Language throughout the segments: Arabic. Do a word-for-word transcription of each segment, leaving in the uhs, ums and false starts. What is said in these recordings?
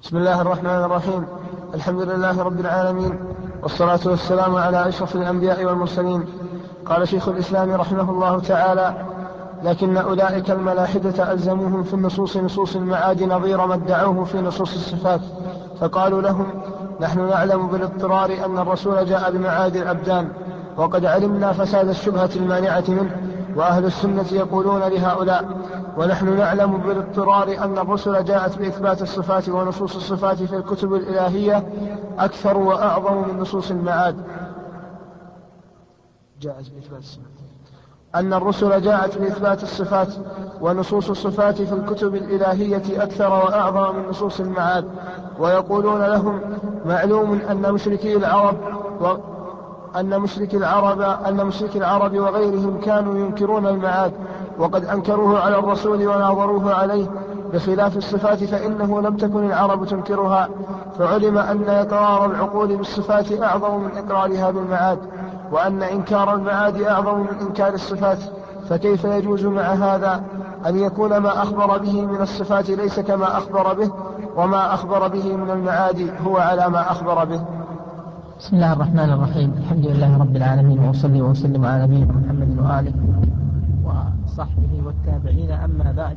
بسم الله الرحمن الرحيم. الحمد لله رب العالمين، والصلاة والسلام على أشرف الأنبياء والمرسلين. قال شيخ الإسلام رحمه الله تعالى: لكن أولئك الملاحدة ألزموهم في النصوص نصوص المعاد نظير ما ادعوه في نصوص الصفات، فقالوا لهم: نحن نعلم بالاضطرار أن الرسول جاء بمعاد الأبدان، وقد علمنا فساد الشبهة المانعة منه. وأهل السنة يقولون لهؤلاء: ونحن نعلم بالاضطرار أن الرسل جاءت بإثبات الصفات، ونصوص الصفات في الكتب الإلهية أكثر وأعظم من نصوص المعاد. جاءت بإثبات الصفات أن الرسل جاءت بإثبات الصفات، ونصوص الصفات في الكتب الإلهية أكثر وأعظم من نصوص المعاد. ويقولون لهم: معلوم أن مشركي العرب و أن مشرك العرب أن مشرك العرب وغيرهم كانوا ينكرون المعاد، وقد أنكروه على الرسول وناظروه عليه، بخلاف الصفات فإنه لم تكن العرب تنكرها، فعلم أن إقرار العقول بالصفات أعظم من إقرارها بالمعاد، وأن إنكار المعاد أعظم من إنكار الصفات. فكيف يجوز مع هذا أن يكون ما أخبر به من الصفات ليس كما أخبر به، وما أخبر به من المعاد هو على ما أخبر به؟ بسم الله الرحمن الرحيم. الحمد لله رب العالمين، وأصلي وأسلم على نبينا محمد وآله وصحبه والتابعين. أما بعد،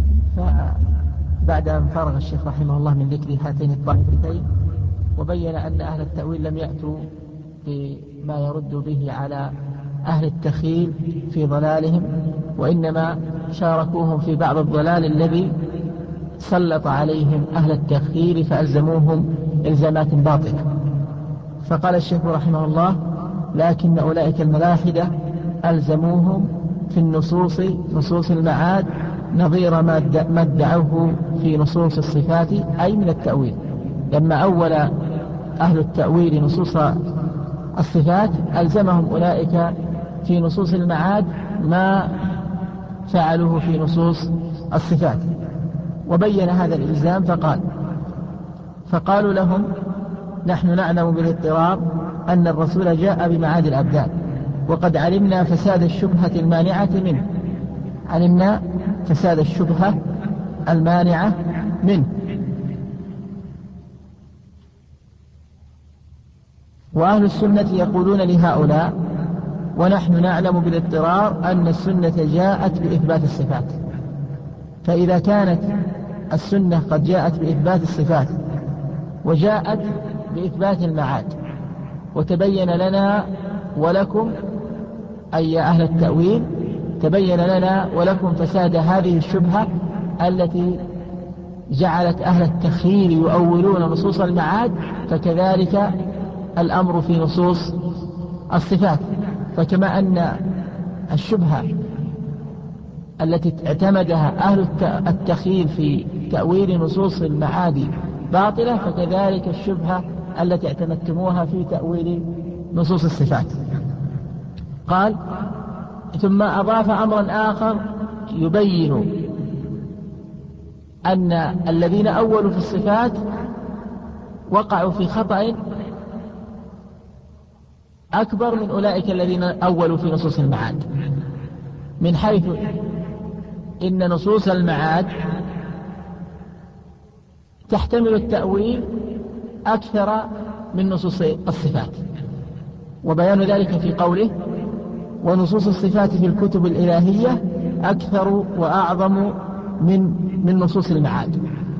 فبعد أن فرغ الشيخ رحمه الله من ذكر هاتين الطائفتين، وبين أن أهل التأويل لم يأتوا بما يرد به على أهل التخيل في ضلالهم، وإنما شاركوهم في بعض الضلال الذي سلط عليهم أهل التخيل فألزموهم إلزامات باطلة. فقال الشيخ رحمه الله: لكن أولئك الملاحدة ألزموهم في النصوص نصوص المعاد نظير ما ادعوه في نصوص الصفات، أي من التأويل. لما أول أهل التأويل نصوص الصفات ألزمهم أولئك في نصوص المعاد ما فعلوه في نصوص الصفات، وبين هذا الإلزام فقال: فقالوا لهم: نحن نعلم بالاضطرار أن الرسول جاء بمعاد الأبدان، وقد علمنا فساد الشبهة المانعة منه. علمنا فساد الشبهة المانعة منه. وأهل السنة يقولون لهؤلاء: ونحن نعلم بالاضطرار أن السنة جاءت بإثبات الصفات. فإذا كانت السنة قد جاءت بإثبات الصفات وجاءت بإثبات المعاد، وتبين لنا ولكم، أي أهل التأويل، تبين لنا ولكم فساد هذه الشبهة التي جعلت أهل التخيل يؤولون نصوص المعاد، فكذلك الأمر في نصوص الصفات. فكما أن الشبهة التي اعتمدها أهل التخيل في تأويل نصوص المعاد باطلة، فكذلك الشبهة التي اعتمدتموها في تأويل نصوص الصفات. قال: ثم أضاف أمرا آخر يبين أن الذين أولوا في الصفات وقعوا في خطأ أكبر من أولئك الذين أولوا في نصوص المعاد، من حيث إن نصوص المعاد تحتمل التأويل أكثر من نصوص الصفات، وبيان ذلك في قوله: ونصوص الصفات في الكتب الإلهية أكثر وأعظم من من نصوص المعاد.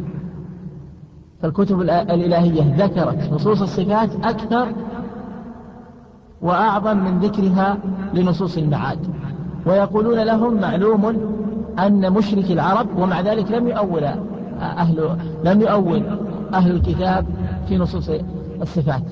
فالكتب الإلهية ذكرت نصوص الصفات أكثر وأعظم من ذكرها لنصوص المعاد. ويقولون لهم: معلوم أن مشرك العرب، ومع ذلك لم يؤول أهل لم يؤول أهل الكتاب في نصوص الصفات.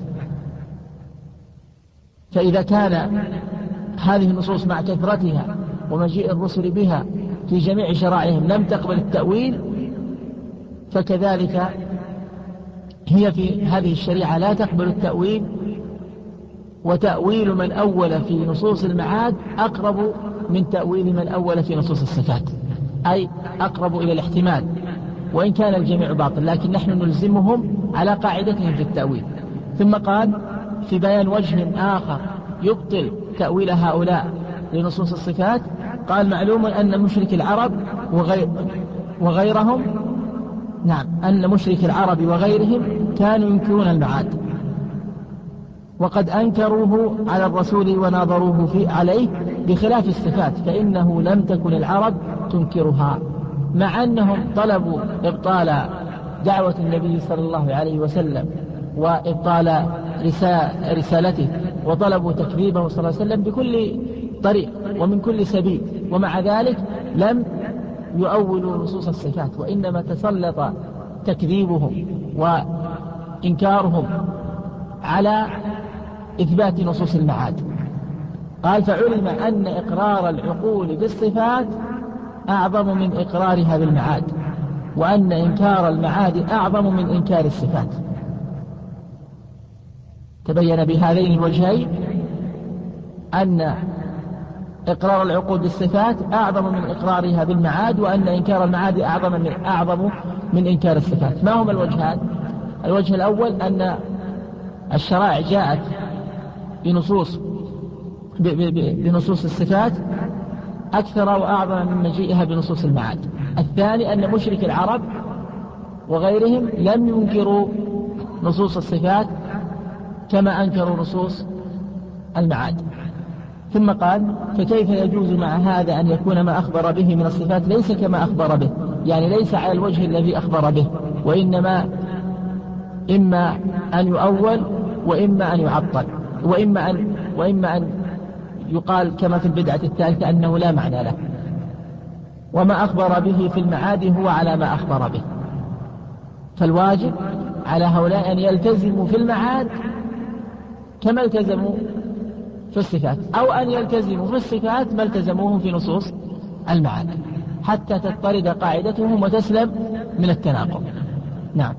فإذا كان هذه النصوص مع كثرتها ومجيء الرسل بها في جميع شرائعهم لم تقبل التأويل، فكذلك هي في هذه الشريعة لا تقبل التأويل. وتأويل من أول في نصوص المعاد أقرب من تأويل من أول في نصوص الصفات، أي أقرب إلى الاحتمال، وإن كان الجميع باطل، لكن نحن نلزمهم على قاعدتهم في التأويل. ثم قال في بيان وجه آخر يبطل تأويل هؤلاء لنصوص الصفات، قال: معلوم أن مشرك العرب وغير وغيرهم نعم أن مشرك العرب وغيرهم كانوا ينكرون المعاد، وقد أنكروه على الرسول وناظروه في عليه بخلاف الصفات، فإنه لم تكن العرب تنكرها، مع أنهم طلبوا إبطال دعوة النبي صلى الله عليه وسلم وإبطال رسالته، وطلبوا تكذيبه صلى الله عليه وسلم بكل طريق ومن كل سبيل، ومع ذلك لم يؤولوا نصوص الصفات، وإنما تسلط تكذيبهم وإنكارهم على إثبات نصوص المعاد. قال فعلم أن إقرار العقول بالصفات أعظم من إقرارها بالمعاد، وأن إنكار المعاد أعظم من إنكار الصفات. تبين بهذين الوجهين أن إقرار العقول بالصفات أعظم من إقرارها بالمعاد، وأن إنكار المعاد أعظم من, أعظم من إنكار الصفات. ما هما الوجهان؟ الوجه الأول أن الشرائع جاءت بنصوص بنصوص الصفات أكثر وأعظم من مجيئها بنصوص المعاد. الثاني أن مشرك العرب وغيرهم لم ينكروا نصوص الصفات كما أنكروا نصوص المعاد. ثم قال فكيف يجوز مع هذا أن يكون ما أخبر به من الصفات ليس كما أخبر به، يعني ليس على الوجه الذي أخبر به، وإنما إما أن يؤول وإما أن يعطل، وإما أن, وإما أن يقال كما في البدعة الثالثة أنه لا معنى له، وما أخبر به في المعاد هو على ما أخبر به. فالواجب على هؤلاء أن يلتزموا في المعاد كما التزموا في الصفات، أو أن يلتزموا في الصفات ما التزموه في نصوص المعاد، حتى تضطرد قاعدتهم وتسلم من التناقض. نعم.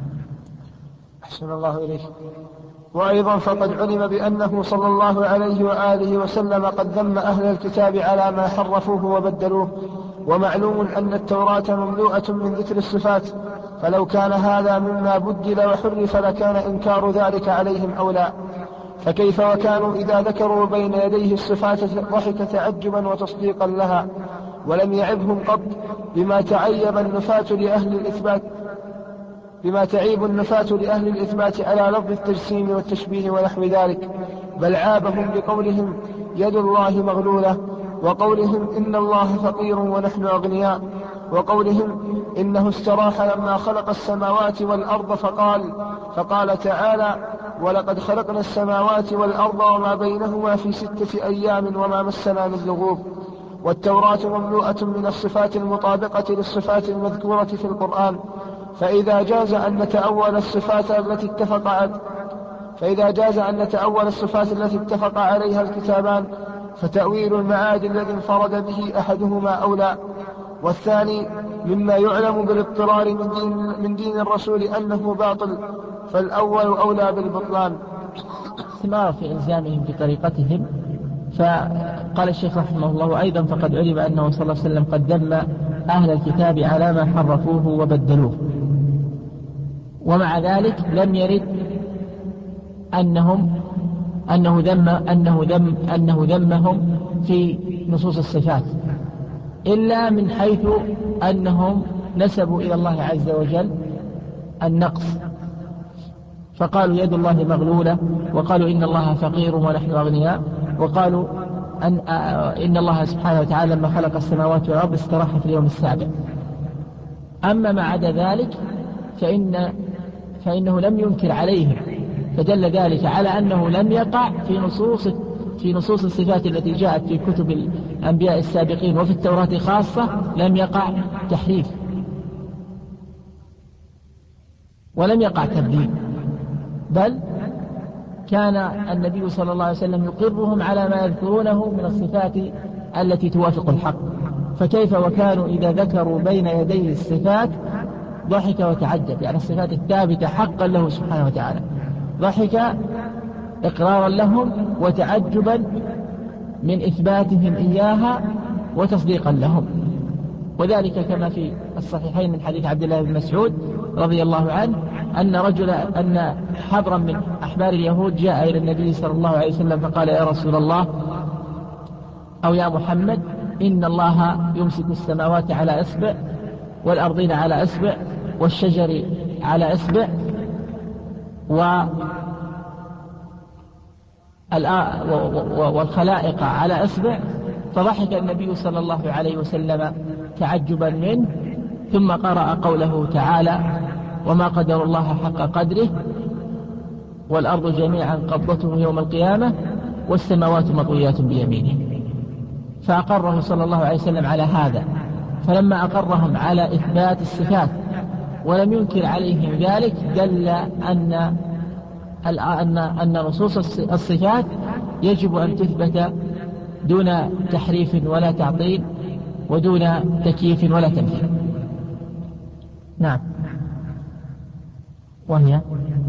أحسن الله إليك. وأيضا فقد علم بأنه صلى الله عليه وآله وسلم قد ذم أهل الكتاب على ما حرفوه وبدلوه، ومعلوم أن التوراة مملوءة من ذكر الصفات، فلو كان هذا مما بدل وحرف لكان إنكار ذلك عليهم أولى. فكيف وكانوا إذا ذكروا بين يديه الصفات ضحك تعجبا وتصديقا لها، ولم يعبهم قط بما تعيب النفاة لأهل الإثبات بما تعيب النفاة لأهل الإثبات على لفظ التجسيم والتشبيه ونحو ذلك، بل عابهم بقولهم يد الله مغلولة، وقولهم إن الله فقير ونحن أغنياء، وقولهم إنه استراح لما خلق السماوات والأرض فقال فقال تعالى ولقد خلقنا السماوات والأرض وما بينهما في ستة أيام وما مسنا من لغوب. والتوراة مملوءة من الصفات المطابقة للصفات المذكورة في القرآن، فإذا جاز أن نتأول الصفات التي اتفق فإذا جاز أن نتأول الصفات التي اتفق عليها الكتابان، فتأويل المعاد الذي انفرد به أحدهما أولى، والثاني مما يعلم بالاضطرار من دين, من دين الرسول أنه باطل، فالأول أولى بالبطلان. استمرار في إلزامهم بطريقتهم. فقال الشيخ رحمه الله أيضا فقد علم أنه صلى الله عليه وسلم قد ذم أهل الكتاب على ما حرفوه وبدلوه، ومع ذلك لم يرد أنهم أنه ذم أنه ذم أنه ذمهم في نصوص الصفات، إلا من حيث أنهم نسبوا إلى الله عز وجل النقص، فقالوا يد الله مغلولة، وقالوا إن الله فقير ونحن أغنياء، وقالوا أن إن الله سبحانه وتعالى لما خلق السماوات والأرض استراح في اليوم السابع. أما ما عدا ذلك فإن فإنه لم ينكر عليهم، فدل ذلك على أنه لم يقع في نصوص في نصوص الصفات التي جاءت في كتب الأنبياء السابقين وفي التوراة خاصة، لم يقع تحريف ولم يقع تبديل، بل كان النبي صلى الله عليه وسلم يقرهم على ما يذكرونه من الصفات التي توافق الحق. فكيف وكانوا إذا ذكروا بين يديه الصفات ضحك وتعجب، يعني الصفات الثابتة حقا له سبحانه وتعالى، ضحك إقرارا لهم وتعجبا من إثباتهم إياها وتصديقا لهم. وذلك كما في الصحيحين من حديث عبد الله بن مسعود رضي الله عنه أن رجلا أن حبرا من أحبار اليهود جاء إلى النبي صلى الله عليه وسلم فقال يا رسول الله أو يا محمد إن الله يمسك السماوات على أصبع والأرضين على أصبع والشجر على إصبع والخلائق على إصبع، فضحك النبي صلى الله عليه وسلم تعجبا منه، ثم قرأ قوله تعالى: وما قدر الله حق قدره والأرض جميعا قبضته يوم القيامة والسماوات مطويات بيمينه. فأقره صلى الله عليه وسلم على هذا. فلما أقرهم على إثبات الصفات ولم ينكر عليهم ذلك، دل أن أن أن نصوص الصفات يجب أن تثبت دون تحريف ولا تعطيل ودون تكييف ولا تمثيل. نعم. وهي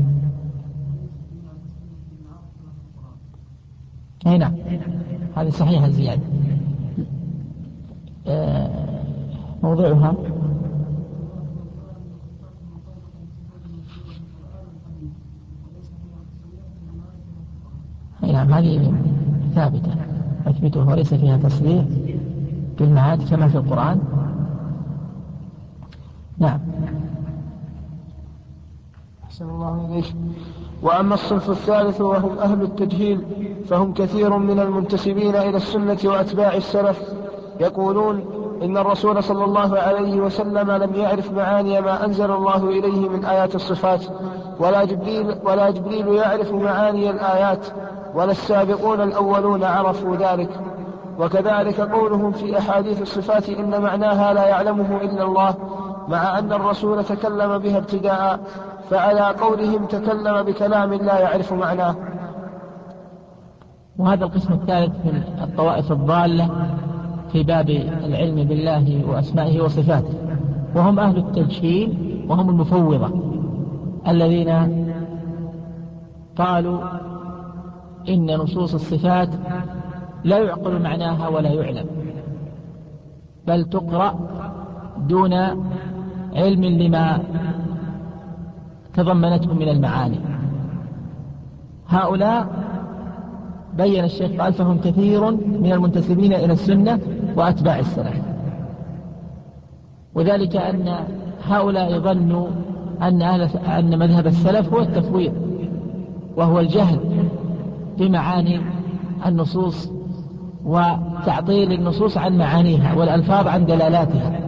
أي نعم، هذه صحيحة الزيادة. آه موضوعها أي نعم، هذه ثابتة أثبته وليس فيها تصريح بالمعاد كما في القرآن. نعم. أحسن الله إليك. وأما الصنف الثالث وهم أهل التجهيل، فهم كثير من المنتسبين إلى السنة وأتباع السلف، يقولون إن الرسول صلى الله عليه وسلم لم يعرف معاني ما أنزل الله إليه من آيات الصفات، ولا جبريل, ولا جبريل يعرف معاني الآيات، ولا السابقون الأولون عرفوا ذلك. وكذلك قولهم في أحاديث الصفات إن معناها لا يعلمه إلا الله، مع أن الرسول تكلم بها ابتداء، فعلى قولهم تكلم بكلام لا يعرف معناه. وهذا القسم الثالث من الطوائف الضالة في باب العلم بالله وأسمائه وصفاته، وهم أهل التجهيل وهم المفوضة الذين قالوا إن نصوص الصفات لا يعقل معناها ولا يعلم، بل تقرأ دون علم لما تضمنته من المعاني. هؤلاء بين الشيخ قال فهم كثير من المنتسبين إلى السنة وأتباع السلف، وذلك أن هؤلاء ظنوا أن, أن مذهب السلف هو التفويض، وهو الجهل بمعاني النصوص وتعطيل النصوص عن معانيها والألفاظ عن دلالاتها.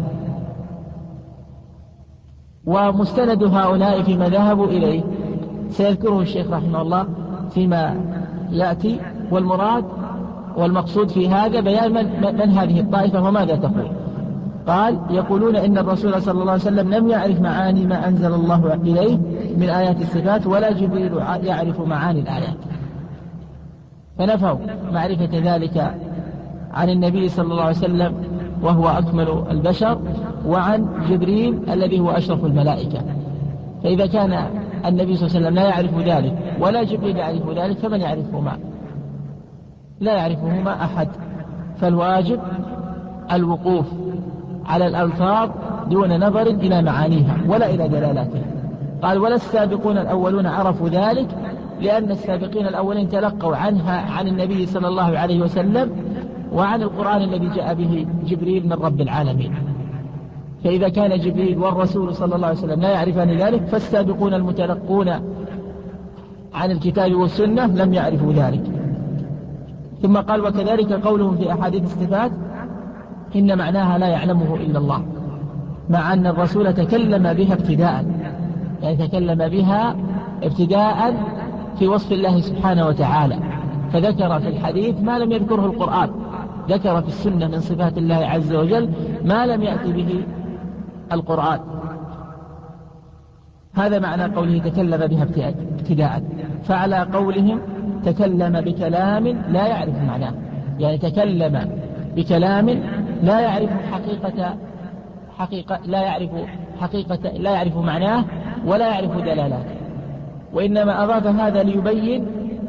ومستند هؤلاء فيما ذهبوا إليه سيذكره الشيخ رحمه الله فيما يأتي، والمراد والمقصود في هذا بيان من, من هذه الطائفة وماذا تقول. قال يقولون إن الرسول صلى الله عليه وسلم لم يعرف معاني ما أنزل الله إليه من آيات الصفات، ولا جبريل يعرف معاني الآيات، فنفوا معرفة ذلك عن النبي صلى الله عليه وسلم وهو أكمل البشر، وعن جبريل الذي هو أشرف الملائكة. فإذا كان النبي صلى الله عليه وسلم لا يعرف ذلك ولا جبريل يعرف ذلك، فمن يعرفهما؟ لا يعرفهما أحد. فالواجب الوقوف على الألفاظ دون نظر إلى معانيها ولا إلى دلالاتها. قال ولا السابقون الأولون عرفوا ذلك، لأن السابقين الأولين تلقوا عنها عن النبي صلى الله عليه وسلم وعن القرآن الذي جاء به جبريل من رب العالمين. فإذا كان جبريل والرسول صلى الله عليه وسلم لا يعرفان ذلك، فالسابقون المتلقون عن الكتاب والسنة لم يعرفوا ذلك. ثم قال وكذلك قولهم في أحاديث الصفات إن معناها لا يعلمه إلا الله، مع أن الرسول تكلم بها ابتداء، يعني تكلم بها ابتداء في وصف الله سبحانه وتعالى، فذكر في الحديث ما لم يذكره القرآن، ذكر في السنة من صفات الله عز وجل ما لم يأتي به القرآن. هذا معنى قوله تكلم بها ابتداء. فعلى قولهم تكلم بكلام لا يعرف معناه، يعني تكلم بكلام لا يعرف حقيقة حقيقة لا يعرف حقيقة لا يعرف معناه ولا يعرف دلالاته، وإنما أضاف هذا ليبين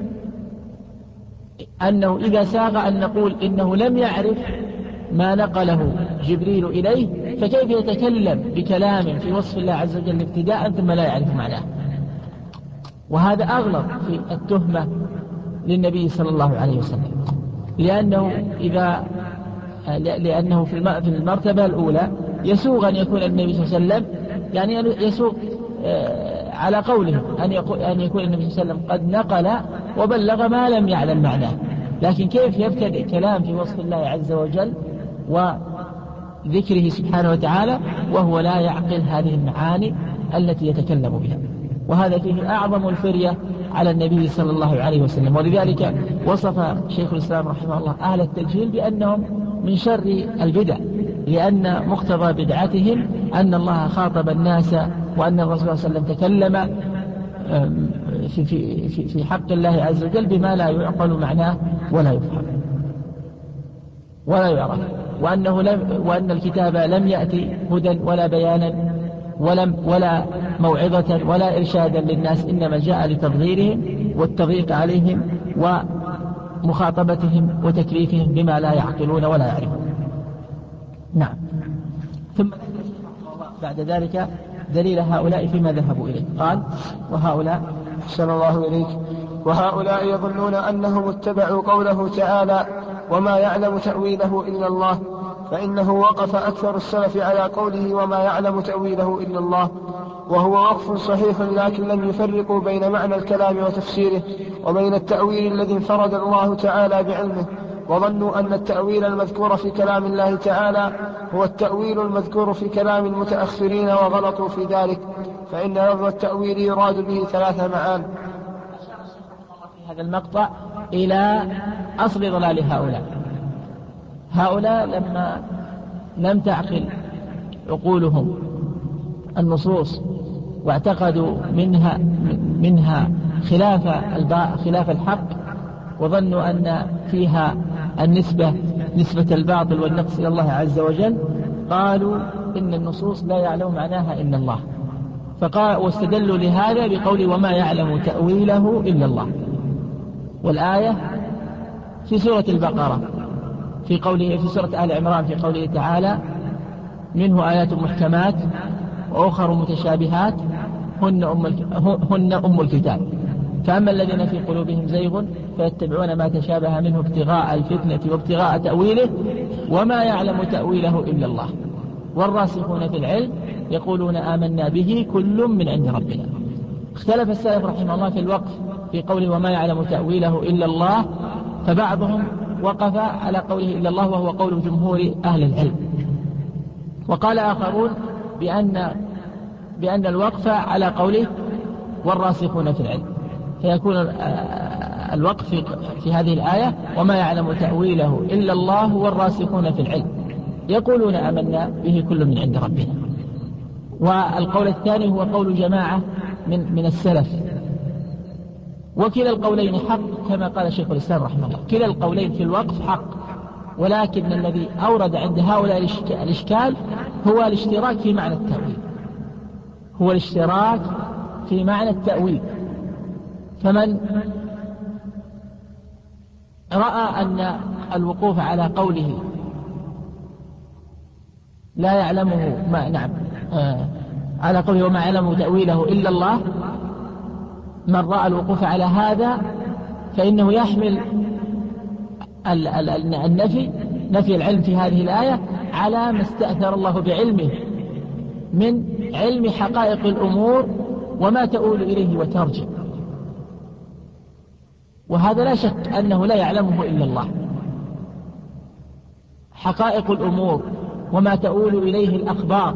أنه إذا ساغ أن نقول إنه لم يعرف ما نقله جبريل إليه، فكيف يتكلم بكلام في وصف الله عز وجل ابتداء ثم لا يعرف معناه؟ وهذا أغلط في التهمة للنبي صلى الله عليه وسلم، لأنه إذا لأنه في المرتبة الأولى يسوغ أن يكون النبي صلى الله عليه وسلم يعني يسوق على قولهم أن يقول أن يكون النبي صلى الله عليه وسلم قد نقل وبلغ ما لم يعلم معناه، لكن كيف يبتدئ كلام في وصف الله عز وجل وذكره سبحانه وتعالى وهو لا يعقل هذه المعاني التي يتكلم بها؟ وهذا فيه أعظم الفرية على النبي صلى الله عليه وسلم. ولذلك وصف شيخ الإسلام رحمه الله أهل التجهيل بأنهم من شر البدع، لأن مقتضى بدعتهم أن الله خاطب الناس وأن الرسول صلى الله عليه وسلم تكلم في, في, في, في حق الله عز وجل بما لا يعقل معناه ولا يفهم ولا يعرف، وأنه لم وأن الكتاب لم يأتي هدى ولا بيانا ولم ولا موعظة ولا إرشادا للناس، إنما جاء لتضغيرهم والتضييق عليهم ومخاطبتهم وتكليفهم بما لا يعقلون ولا يعرفون. نعم. ثم بعد ذلك دليل هؤلاء فيما ذهبوا إليه، قال وهؤلاء أحسن الله إليك وهؤلاء يظنون أنهم اتبعوا قوله تعالى وما يعلم تأويله إلا الله، فإنه وقف أكثر السلف على قوله وما يعلم تأويله إلا الله، وهو وقف صحيح، لكن لم يفرقوا بين معنى الكلام وتفسيره وبين التأويل الذي انفرد الله تعالى بعلمه، وظنوا أن التأويل المذكور في كلام الله تعالى هو التأويل المذكور في كلام المتأخرين وغلطوا في ذلك، فإن لفظ التأويل يراد به ثلاث معان. في هذا المقطع إلى أصل ضلال هؤلاء. هؤلاء لما لم تعقل عقولهم النصوص واعتقدوا منها منها خلاف خلاف الحق، وظنوا أن فيها النسبة نسبة الباطل والنقص إلى الله عز وجل، قالوا إن النصوص لا يعلم معناها إلا الله، فقال واستدلوا لهذا بقول وما يعلم تأويله إلا الله. والآية في سورة البقرة في قوله في سورة آل عمران في قوله تعالى منه آيات محكمات وأخر متشابهات هن أم هن أم الكتاب، فأما الذين في قلوبهم زيغ فيتبعون ما تشابه منه ابتغاء الفتنة وابتغاء تأويله وما يعلم تأويله إلا الله والراسخون في العلم يقولون آمنا به كل من عند ربنا. اختلف السلف رحمه الله في الوقف في قوله وما يعلم تأويله إلا الله، فبعضهم وقف على قوله إلا الله وهو قول جمهور أهل العلم، وقال آخرون بأن بأن الوقف على قوله والراسخون في العلم، فيكون الوقف في هذه الآية وما يعلم تأويله إلا الله والراسخون في العلم يقولون آمنا به كل من عند ربنا. والقول الثاني هو قول جماعة من من السلف، وكلا القولين حق كما قال شيخ الإسلام رحمه الله، كلا القولين في الوقف حق، ولكن الذي أورد عند هؤلاء الإشكال هو الاشتراك في معنى التأويل، هو الاشتراك في معنى التأويل. فمن رأى أن الوقوف على قوله لا يعلمه ما نعم آه على قوله وما يعلم تأويله إلا الله، من رأى الوقوف على هذا فإنه يحمل النفي نفي العلم في هذه الآية على ما استأثر الله بعلمه من علم حقائق الأمور وما تؤول إليه وترجع، وهذا لا شك أنه لا يعلمه إلا الله. حقائق الأمور وما تؤول إليه الأخبار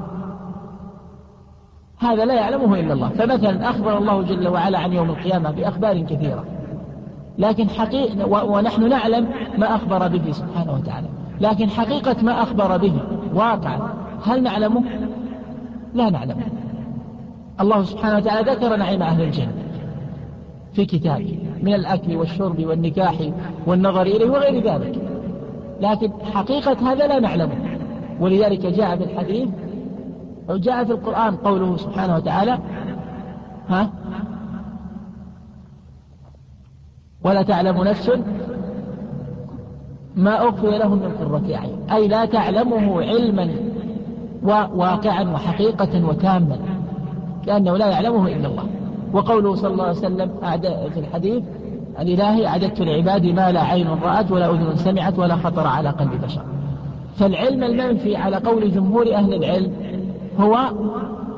هذا لا يعلمه إلا الله. فمثلا أخبر الله جل وعلا عن يوم القيامة بأخبار كثيرة، لكن حقيقة ونحن نعلم ما أخبر به سبحانه وتعالى، لكن حقيقة ما أخبر به واقع هل نعلمه؟ لا نعلمه. الله سبحانه وتعالى ذكر نعيم أهل الجنة في كتابه من الأكل والشرب والنكاح والنظر إليه وغير ذلك، لكن حقيقة هذا لا نعلمه. ولذلك جاء في الحديث أو جاء في القرآن قوله سبحانه وتعالى ها ولا تعلم نفس ما أخفي لهم من قرة أعين، أي لا تعلمه علما وواقعا وحقيقة وتاما، لأنه لا يعلمه إلا الله. وقوله صلى الله عليه وسلم في الحديث الإلهي أعددت لعبادي ما لا عين رأت ولا أذن سمعت ولا خطر على قلب بشر. فالعلم المنفي على قول جمهور أهل العلم هو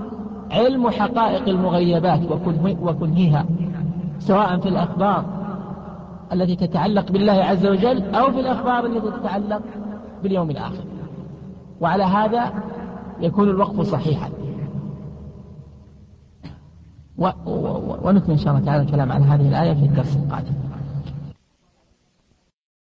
علم حقائق المغيبات وكنهها، سواء في الأخبار التي تتعلق بالله عز وجل أو في الأخبار التي تتعلق باليوم الآخر. وعلى هذا يكون الوقف صحيحا. ونكمل إن شاء الله تعالى الكلام عن هذه الآية في الدرس القادم.